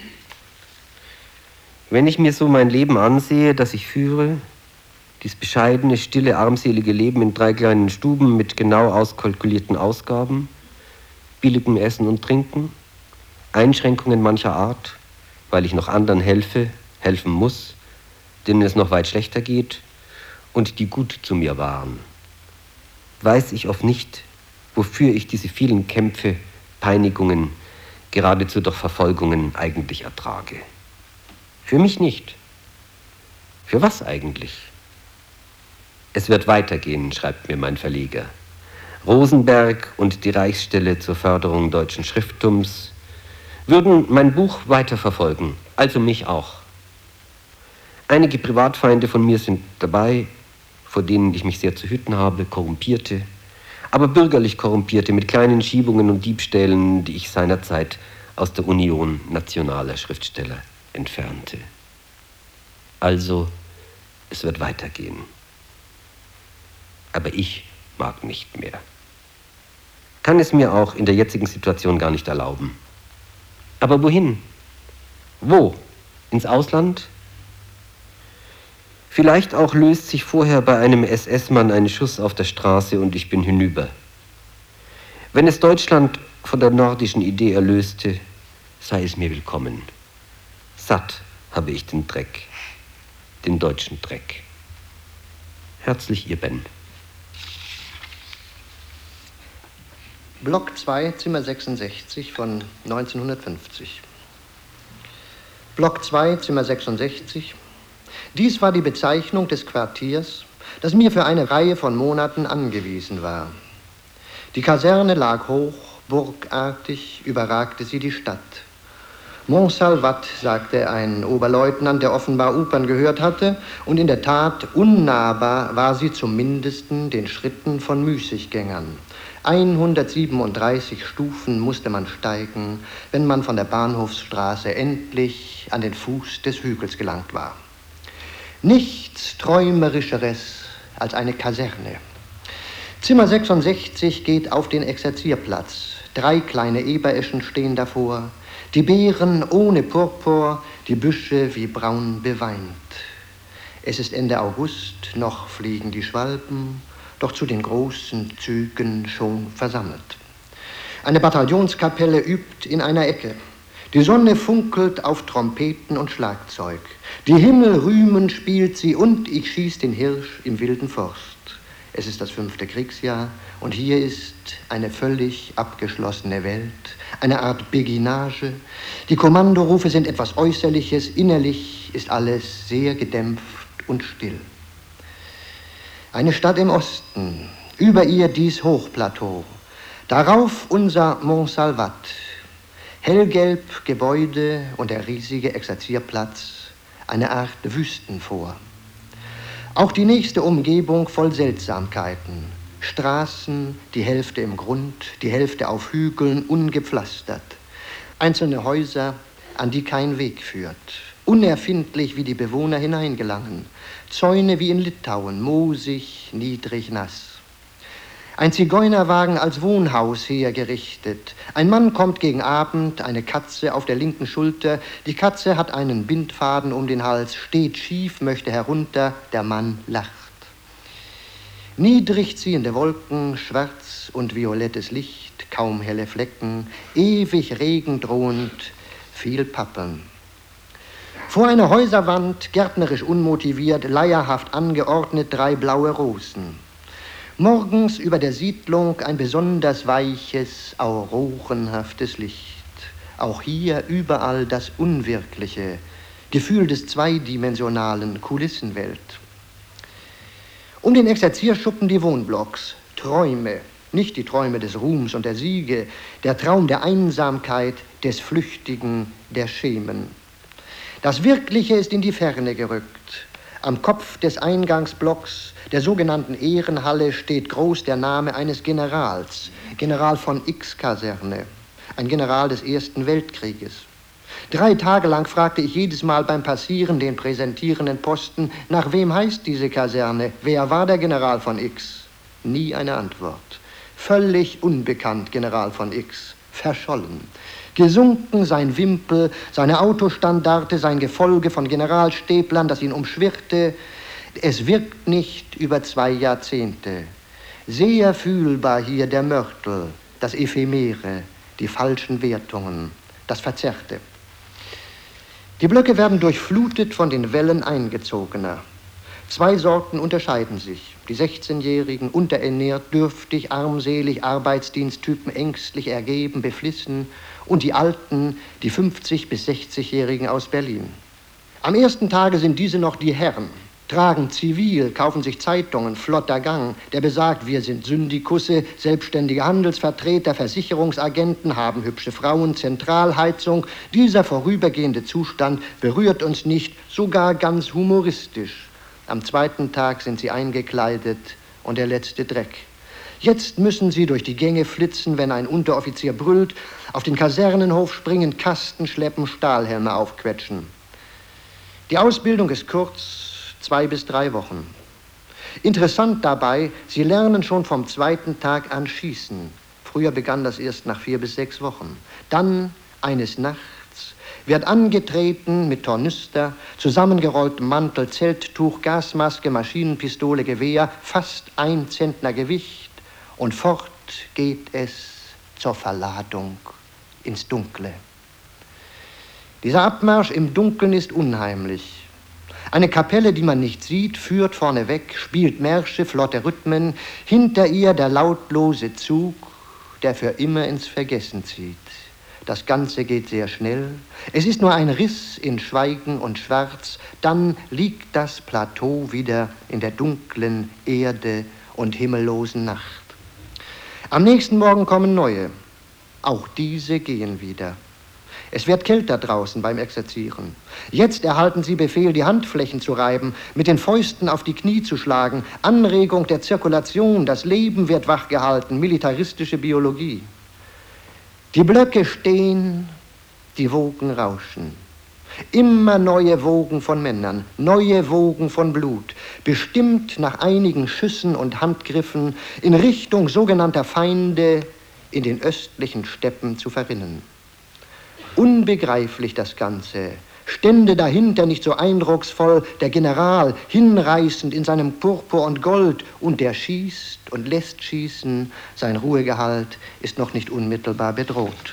wenn ich mir so mein Leben ansehe, das ich führe, dieses bescheidene, stille, armselige Leben in drei kleinen Stuben mit genau auskalkulierten Ausgaben, billigem Essen und Trinken, Einschränkungen mancher Art, weil ich noch anderen helfe, helfen muss, denen es noch weit schlechter geht, und die gut zu mir waren, weiß ich oft nicht, wofür ich diese vielen Kämpfe, Peinigungen, geradezu doch Verfolgungen eigentlich ertrage. Für mich nicht. Für was eigentlich? Es wird weitergehen, schreibt mir mein Verleger. Rosenberg und die Reichsstelle zur Förderung deutschen Schrifttums würden mein Buch weiterverfolgen, also mich auch. Einige Privatfeinde von mir sind dabei, vor denen ich mich sehr zu hüten habe, Korrumpierte, aber bürgerlich Korrumpierte mit kleinen Schiebungen und Diebstählen, die ich seinerzeit aus der Union nationaler Schriftsteller entfernte. Also, es wird weitergehen. Aber ich mag nicht mehr. kann es mir auch in der jetzigen Situation gar nicht erlauben. Aber wohin? Wo? Ins Ausland? Vielleicht auch löst sich vorher bei einem S S-Mann ein Schuss auf der Straße und ich bin hinüber. Wenn es Deutschland von der nordischen Idee erlöste, sei es mir willkommen. Satt habe ich den Dreck, den deutschen Dreck. Herzlich, Ihr Ben. Block zwei, Zimmer sechsundsechzig von neunzehnhundertfünfzig. Block zwei, Zimmer sechsundsechzig. Dies war die Bezeichnung des Quartiers, das mir für eine Reihe von Monaten angewiesen war. Die Kaserne lag hoch, burgartig überragte sie die Stadt. Montsalvat, sagte ein Oberleutnant, der offenbar Opern gehört hatte, und in der Tat unnahbar war sie zum Mindesten den Schritten von Müßiggängern. hundertsiebenunddreißig Stufen musste man steigen, wenn man von der Bahnhofsstraße endlich an den Fuß des Hügels gelangt war. Nichts Träumerischeres als eine Kaserne. Zimmer sechsundsechzig geht auf den Exerzierplatz. Drei kleine Ebereschen stehen davor. Die Beeren ohne Purpur, die Büsche wie braun beweint. Es ist Ende August, noch fliegen die Schwalben, doch zu den großen Zügen schon versammelt. Eine Bataillonskapelle übt in einer Ecke. Die Sonne funkelt auf Trompeten und Schlagzeug. Die Himmel rühmen spielt sie und ich schieß den Hirsch im wilden Forst. Es ist das fünfte Kriegsjahr und hier ist eine völlig abgeschlossene Welt, eine Art Beginage. Die Kommandorufe sind etwas Äußerliches, innerlich ist alles sehr gedämpft und still. Eine Stadt im Osten, über ihr dies Hochplateau, darauf unser Montsalvat, hellgelb Gebäude und der riesige Exerzierplatz, eine Art Wüstenfor. Auch die nächste Umgebung voll Seltsamkeiten. Straßen, die Hälfte im Grund, die Hälfte auf Hügeln, ungepflastert. Einzelne Häuser, an die kein Weg führt. Unerfindlich, wie die Bewohner hineingelangen. Zäune wie in Litauen, moosig, niedrig, nass. Ein Zigeunerwagen als Wohnhaus hergerichtet. Ein Mann kommt gegen Abend, eine Katze auf der linken Schulter. Die Katze hat einen Bindfaden um den Hals, steht schief, möchte herunter, der Mann lacht. Niedrig ziehende Wolken, schwarz und violettes Licht, kaum helle Flecken, ewig regendrohend, viel Pappeln. Vor einer Häuserwand, gärtnerisch unmotiviert, leierhaft angeordnet, drei blaue Rosen. Morgens über der Siedlung ein besonders weiches, aurorenhaftes Licht. Auch hier überall das Unwirkliche, Gefühl des zweidimensionalen Kulissenwelt. Um den Exerzierschuppen die Wohnblocks, Träume, nicht die Träume des Ruhms und der Siege, der Traum der Einsamkeit, des Flüchtigen, der Schemen. Das Wirkliche ist in die Ferne gerückt. Am Kopf des Eingangsblocks der sogenannten Ehrenhalle steht groß der Name eines Generals, General von X-Kaserne, ein General des Ersten Weltkrieges. Drei Tage lang fragte ich jedes Mal beim Passieren den präsentierenden Posten, nach wem heißt diese Kaserne, wer war der General von X? Nie eine Antwort. Völlig unbekannt, General von X, verschollen. Gesunken sein Wimpel, seine Autostandarte, sein Gefolge von Generalstäblern, das ihn umschwirrte. Es wirkt nicht über zwei Jahrzehnte. Sehr fühlbar hier der Mörtel, das Ephemere, die falschen Wertungen, das Verzerrte. Die Blöcke werden durchflutet von den Wellen Eingezogener. Zwei Sorten unterscheiden sich. Die sechzehnjährigen, unterernährt, dürftig, armselig, Arbeitsdiensttypen, ängstlich, ergeben, beflissen. Und die Alten, die fünfzig- bis sechzigjährigen aus Berlin. Am ersten Tage sind diese noch die Herren, tragen zivil, kaufen sich Zeitungen, flotter Gang, der besagt, wir sind Syndikusse, selbstständige Handelsvertreter, Versicherungsagenten, haben hübsche Frauen, Zentralheizung. Dieser vorübergehende Zustand berührt uns nicht, sogar ganz humoristisch. Am zweiten Tag sind sie eingekleidet und der letzte Dreck. Jetzt müssen sie durch die Gänge flitzen, wenn ein Unteroffizier brüllt, auf den Kasernenhof springen, Kasten schleppen, Stahlhelme aufquetschen. Die Ausbildung ist kurz, zwei bis drei Wochen. Interessant dabei, sie lernen schon vom zweiten Tag an schießen. Früher begann das erst nach vier bis sechs Wochen. Dann, eines Nachts, wird angetreten mit Tornister, zusammengerolltem Mantel, Zelttuch, Gasmaske, Maschinenpistole, Gewehr, fast ein Zentner Gewicht, und fort geht es zur Verladung ins Dunkle. Dieser Abmarsch im Dunkeln ist unheimlich. Eine Kapelle, die man nicht sieht, führt vorneweg, spielt Märsche, flotte Rhythmen, hinter ihr der lautlose Zug, der für immer ins Vergessen zieht. Das Ganze geht sehr schnell. Es ist nur ein Riss in Schweigen und Schwarz. Dann liegt das Plateau wieder in der dunklen Erde und himmellosen Nacht. Am nächsten Morgen kommen neue. Auch diese gehen wieder. Es wird kälter draußen beim Exerzieren. Jetzt erhalten sie Befehl, die Handflächen zu reiben, mit den Fäusten auf die Knie zu schlagen. Anregung der Zirkulation, das Leben wird wachgehalten, militaristische Biologie. Die Blöcke stehen, die Wogen rauschen. Immer neue Wogen von Männern, neue Wogen von Blut, bestimmt nach einigen Schüssen und Handgriffen in Richtung sogenannter Feinde in den östlichen Steppen zu verrinnen. Unbegreiflich das Ganze. Stände dahinter nicht so eindrucksvoll der General, hinreißend in seinem Purpur und Gold, und der schießt und lässt schießen, sein Ruhegehalt ist noch nicht unmittelbar bedroht.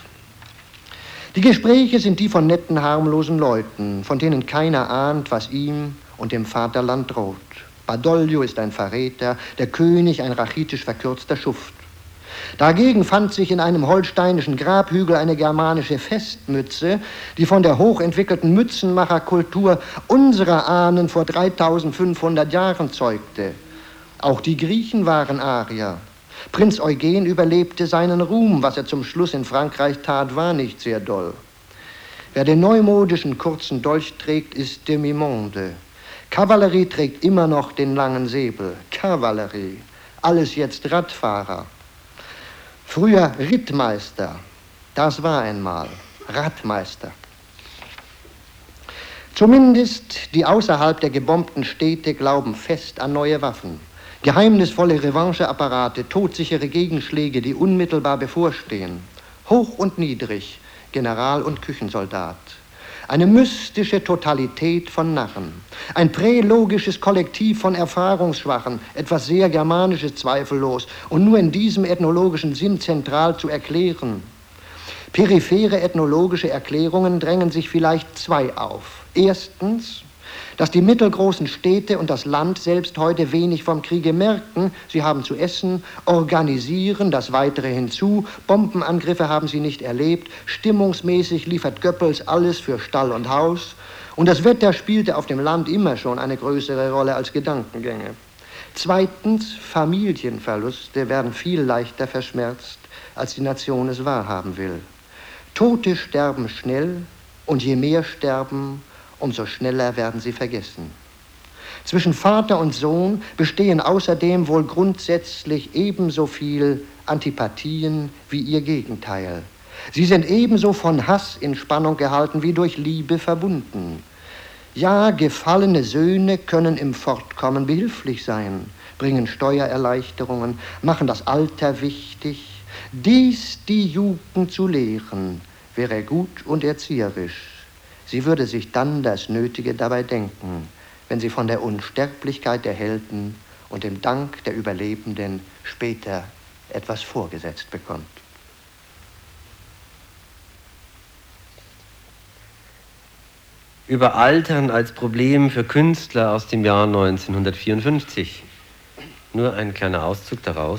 Die Gespräche sind die von netten, harmlosen Leuten, von denen keiner ahnt, was ihm und dem Vaterland droht. Badoglio ist ein Verräter, der König ein rachitisch verkürzter Schuft. Dagegen fand sich in einem holsteinischen Grabhügel eine germanische Festmütze, die von der hochentwickelten Mützenmacherkultur unserer Ahnen vor dreitausendfünfhundert Jahren zeugte. Auch die Griechen waren Arier. Prinz Eugen überlebte seinen Ruhm. Was er zum Schluss in Frankreich tat, war nicht sehr doll. Wer den neumodischen kurzen Dolch trägt, ist Demi-Monde. Kavallerie trägt immer noch den langen Säbel. Kavallerie. Alles jetzt Radfahrer. Früher Rittmeister, das war einmal Radmeister. Zumindest die außerhalb der gebombten Städte glauben fest an neue Waffen. Geheimnisvolle Revancheapparate, todsichere Gegenschläge, die unmittelbar bevorstehen. Hoch und niedrig, General und Küchensoldat. Eine mystische Totalität von Narren. Ein prälogisches Kollektiv von Erfahrungsschwachen, etwas sehr Germanisches zweifellos und nur in diesem ethnologischen Sinn zentral zu erklären. Periphere ethnologische Erklärungen drängen sich vielleicht zwei auf. Erstens, dass die mittelgroßen Städte und das Land selbst heute wenig vom Kriege merken. Sie haben zu essen, organisieren das Weitere hinzu. Bombenangriffe haben sie nicht erlebt. Stimmungsmäßig liefert Goebbels alles für Stall und Haus. Und das Wetter spielte auf dem Land immer schon eine größere Rolle als Gedankengänge. Zweitens, Familienverluste werden viel leichter verschmerzt, als die Nation es wahrhaben will. Tote sterben schnell, und je mehr sterben, umso schneller werden sie vergessen. Zwischen Vater und Sohn bestehen außerdem wohl grundsätzlich ebenso viel Antipathien wie ihr Gegenteil. Sie sind ebenso von Hass in Spannung gehalten wie durch Liebe verbunden. Ja, gefallene Söhne können im Fortkommen behilflich sein, bringen Steuererleichterungen, machen das Alter wichtig. Dies die Jugend zu lehren, wäre gut und erzieherisch. Sie würde sich dann das Nötige dabei denken, wenn sie von der Unsterblichkeit der Helden und dem Dank der Überlebenden später etwas vorgesetzt bekommt. Über Altern als Problem für Künstler aus dem Jahr neunzehnhundertvierundfünfzig. Nur ein kleiner Auszug daraus.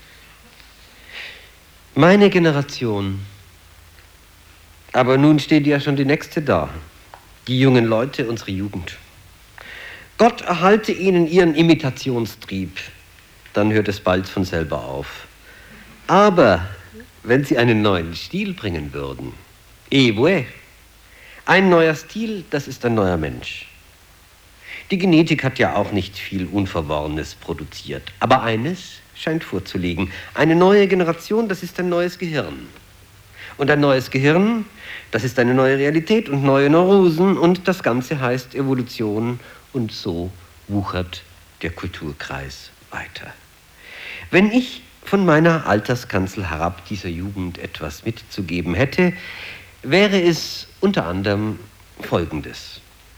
Meine Generation. Aber nun steht ja schon die nächste da. Die jungen Leute, unsere Jugend. Gott erhalte ihnen ihren Imitationstrieb. Dann hört es bald von selber auf. Aber wenn sie einen neuen Stil bringen würden, eh ouais. Ein neuer Stil, das ist ein neuer Mensch. Die Genetik hat ja auch nicht viel Unverworrenes produziert. Aber eines scheint vorzulegen. Eine neue Generation, das ist ein neues Gehirn. Und ein neues Gehirn, das ist eine neue Realität und neue Neurosen. Und das Ganze heißt Evolution. Und so wuchert der Kulturkreis weiter. Wenn ich von meiner Alterskanzel herab dieser Jugend etwas mitzugeben hätte, wäre es unter anderem Folgendes.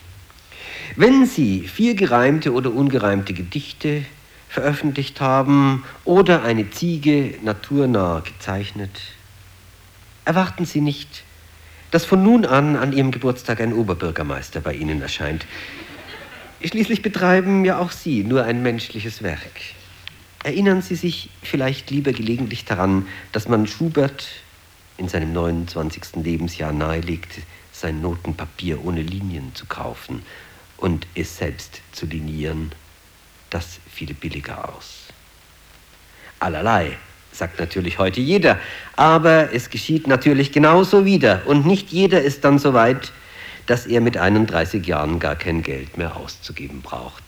Wenn Sie vier gereimte oder ungereimte Gedichte veröffentlicht haben oder eine Ziege naturnah gezeichnet, erwarten Sie nicht, dass von nun an an Ihrem Geburtstag ein Oberbürgermeister bei Ihnen erscheint. Schließlich betreiben ja auch Sie nur ein menschliches Werk. Erinnern Sie sich vielleicht lieber gelegentlich daran, dass man Schubert in seinem neunundzwanzigsten Lebensjahr nahelegt, sein Notenpapier ohne Linien zu kaufen und es selbst zu linieren. Das fiel billiger aus. Allerlei, sagt natürlich heute jeder, aber es geschieht natürlich genauso wieder und nicht jeder ist dann so weit, dass er mit einunddreißig Jahren gar kein Geld mehr auszugeben braucht.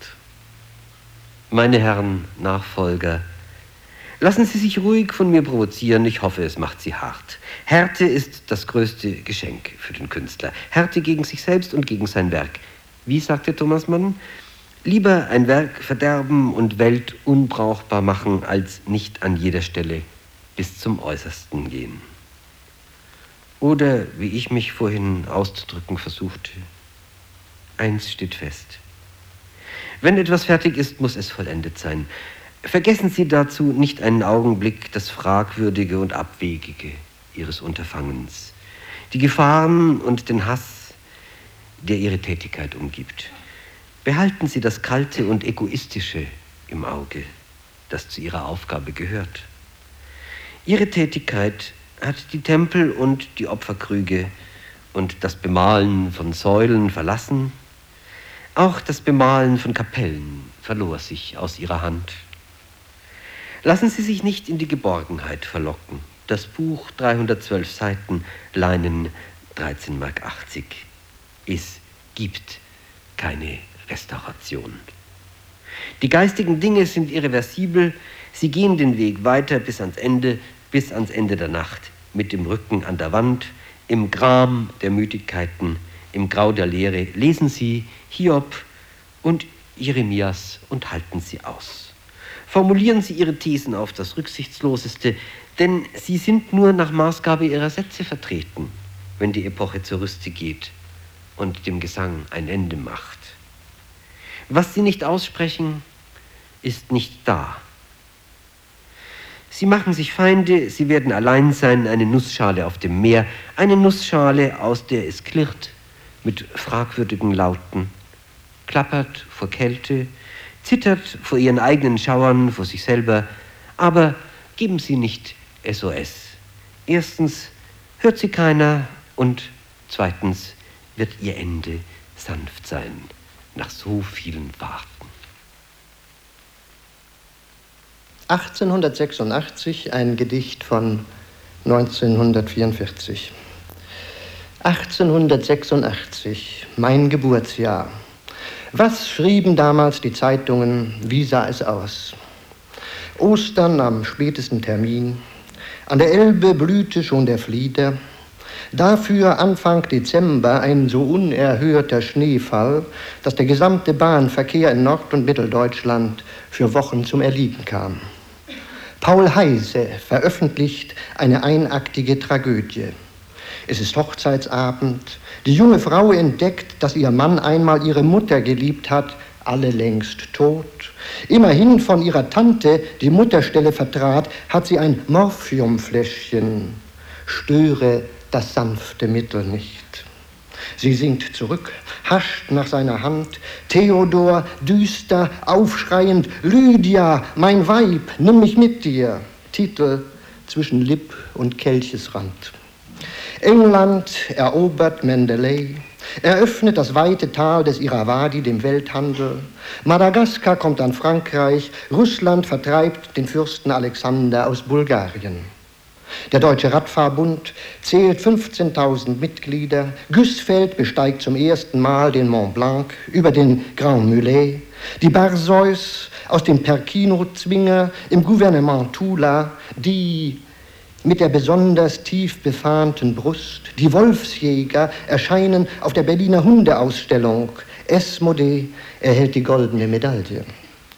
Meine Herren Nachfolger, lassen Sie sich ruhig von mir provozieren, ich hoffe, es macht Sie hart. Härte ist das größte Geschenk für den Künstler. Härte gegen sich selbst und gegen sein Werk. Wie sagte Thomas Mann? Lieber ein Werk verderben und Welt unbrauchbar machen, als nicht an jeder Stelle bis zum Äußersten gehen. Oder, wie ich mich vorhin auszudrücken versuchte, eins steht fest. Wenn etwas fertig ist, muss es vollendet sein. Vergessen Sie dazu nicht einen Augenblick das Fragwürdige und Abwegige Ihres Unterfangens, die Gefahren und den Hass, der Ihre Tätigkeit umgibt. Behalten Sie das Kalte und Egoistische im Auge, das zu Ihrer Aufgabe gehört. Ihre Tätigkeit hat die Tempel und die Opferkrüge und das Bemalen von Säulen verlassen. Auch das Bemalen von Kapellen verlor sich aus Ihrer Hand. Lassen Sie sich nicht in die Geborgenheit verlocken. Das Buch, dreihundertzwölf Seiten, Leinen dreizehn Mark achtzig. Es gibt keine Restauration. Die geistigen Dinge sind irreversibel, sie gehen den Weg weiter bis ans Ende, bis ans Ende der Nacht, mit dem Rücken an der Wand, im Gram der Müdigkeiten, im Grau der Leere. Lesen Sie Hiob und Jeremias und halten Sie aus. Formulieren Sie Ihre Thesen auf das Rücksichtsloseste, denn sie sind nur nach Maßgabe Ihrer Sätze vertreten, wenn die Epoche zur Rüste geht und dem Gesang ein Ende macht. Was Sie nicht aussprechen, ist nicht da. Sie machen sich Feinde, Sie werden allein sein, eine Nussschale auf dem Meer, eine Nussschale, aus der es klirrt mit fragwürdigen Lauten, klappert vor Kälte, zittert vor ihren eigenen Schauern, vor sich selber, aber geben Sie nicht S O S. Erstens hört sie keiner und zweitens wird ihr Ende sanft sein, nach so vielen Warten. achtzehnhundertsechsundachtzig, ein Gedicht von neunzehnhundertvierundvierzig. achtzehnhundertsechsundachtzig, mein Geburtsjahr. Was schrieben damals die Zeitungen, wie sah es aus? Ostern am spätesten Termin, an der Elbe blühte schon der Flieder, dafür Anfang Dezember ein so unerhörter Schneefall, dass der gesamte Bahnverkehr in Nord- und Mitteldeutschland für Wochen zum Erliegen kam. Paul Heyse veröffentlicht eine einaktige Tragödie. Es ist Hochzeitsabend. Die junge Frau entdeckt, dass ihr Mann einmal ihre Mutter geliebt hat, alle längst tot. Immerhin von ihrer Tante die Mutterstelle vertrat, hat sie ein Morphiumfläschchen. Störe das sanfte Mittel nicht. Sie sinkt zurück, hascht nach seiner Hand. Theodor, düster, aufschreiend, Lydia, mein Weib, nimm mich mit dir. Titel zwischen Lipp und Kelchesrand. England erobert Mendeley, eröffnet das weite Tal des Irrawaddy dem Welthandel. Madagaskar kommt an Frankreich, Russland vertreibt den Fürsten Alexander aus Bulgarien. Der Deutsche Radfahrbund zählt fünfzehntausend Mitglieder. Güssfeld besteigt zum ersten Mal den Mont Blanc über den Grand Mulet. Die Barzois aus dem Perkino-Zwinger im Gouvernement Tula, die mit der besonders tief befahnten Brust, die Wolfsjäger erscheinen auf der Berliner Hundeausstellung. Esmodee erhält die goldene Medaille.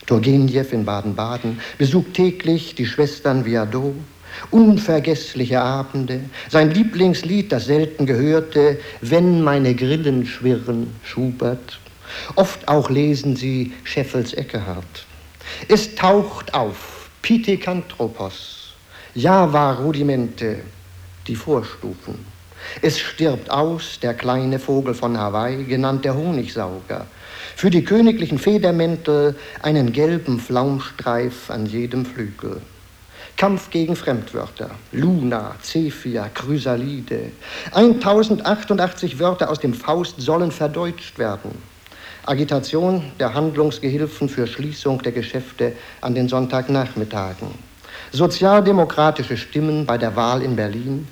Turgenev in Baden-Baden besucht täglich die Schwestern Viardot. Unvergessliche Abende, sein Lieblingslied, das selten gehörte, Wenn meine Grillen schwirren, Schubert. Oft auch lesen sie Scheffels Eckehart. Es taucht auf, Pithekanthropos, Java-Rudimente, die Vorstufen. Es stirbt aus, der kleine Vogel von Hawaii, genannt der Honigsauger. Für die königlichen Federmäntel einen gelben Flaumstreif an jedem Flügel. Kampf gegen Fremdwörter, Luna, Zephyr, Chrysalide. tausendachthundertachtzig Wörter aus dem Faust sollen verdeutscht werden. Agitation der Handlungsgehilfen für Schließung der Geschäfte an den Sonntagnachmittagen. Sozialdemokratische Stimmen bei der Wahl in Berlin,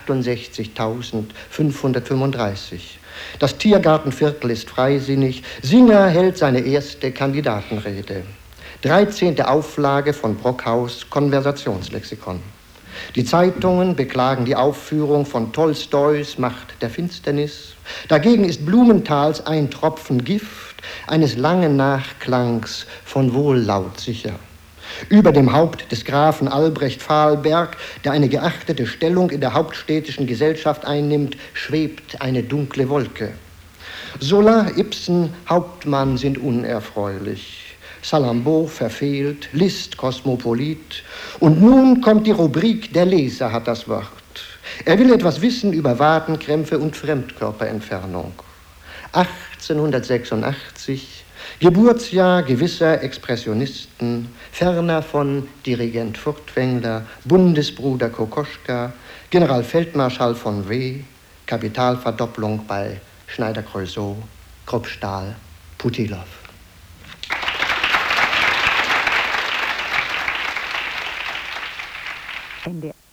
achtundsechzigtausendfünfhundertfünfunddreißig. Das Tiergartenviertel ist freisinnig. Singer hält seine erste Kandidatenrede. dreizehnte Auflage von Brockhaus' Konversationslexikon. Die Zeitungen beklagen die Aufführung von Tolstois Macht der Finsternis. Dagegen ist Blumenthals Ein Tropfen Gift eines langen Nachklangs von Wohllaut sicher. Über dem Haupt des Grafen Albrecht Fahlberg, der eine geachtete Stellung in der hauptstädtischen Gesellschaft einnimmt, schwebt eine dunkle Wolke. Zola, Ibsen, Hauptmann sind unerfreulich. Salammbô verfehlt, Liszt kosmopolit. Und nun kommt die Rubrik Der Leser hat das Wort. Er will etwas wissen über Wadenkrämpfe und Fremdkörperentfernung. achtzehnhundertsechsundachtzig, Geburtsjahr gewisser Expressionisten, ferner von Dirigent Furtwängler, Bundesbruder Kokoschka, Generalfeldmarschall von W., Kapitalverdopplung bei Schneider-Creusot, Kruppstahl, Putilov. Ende.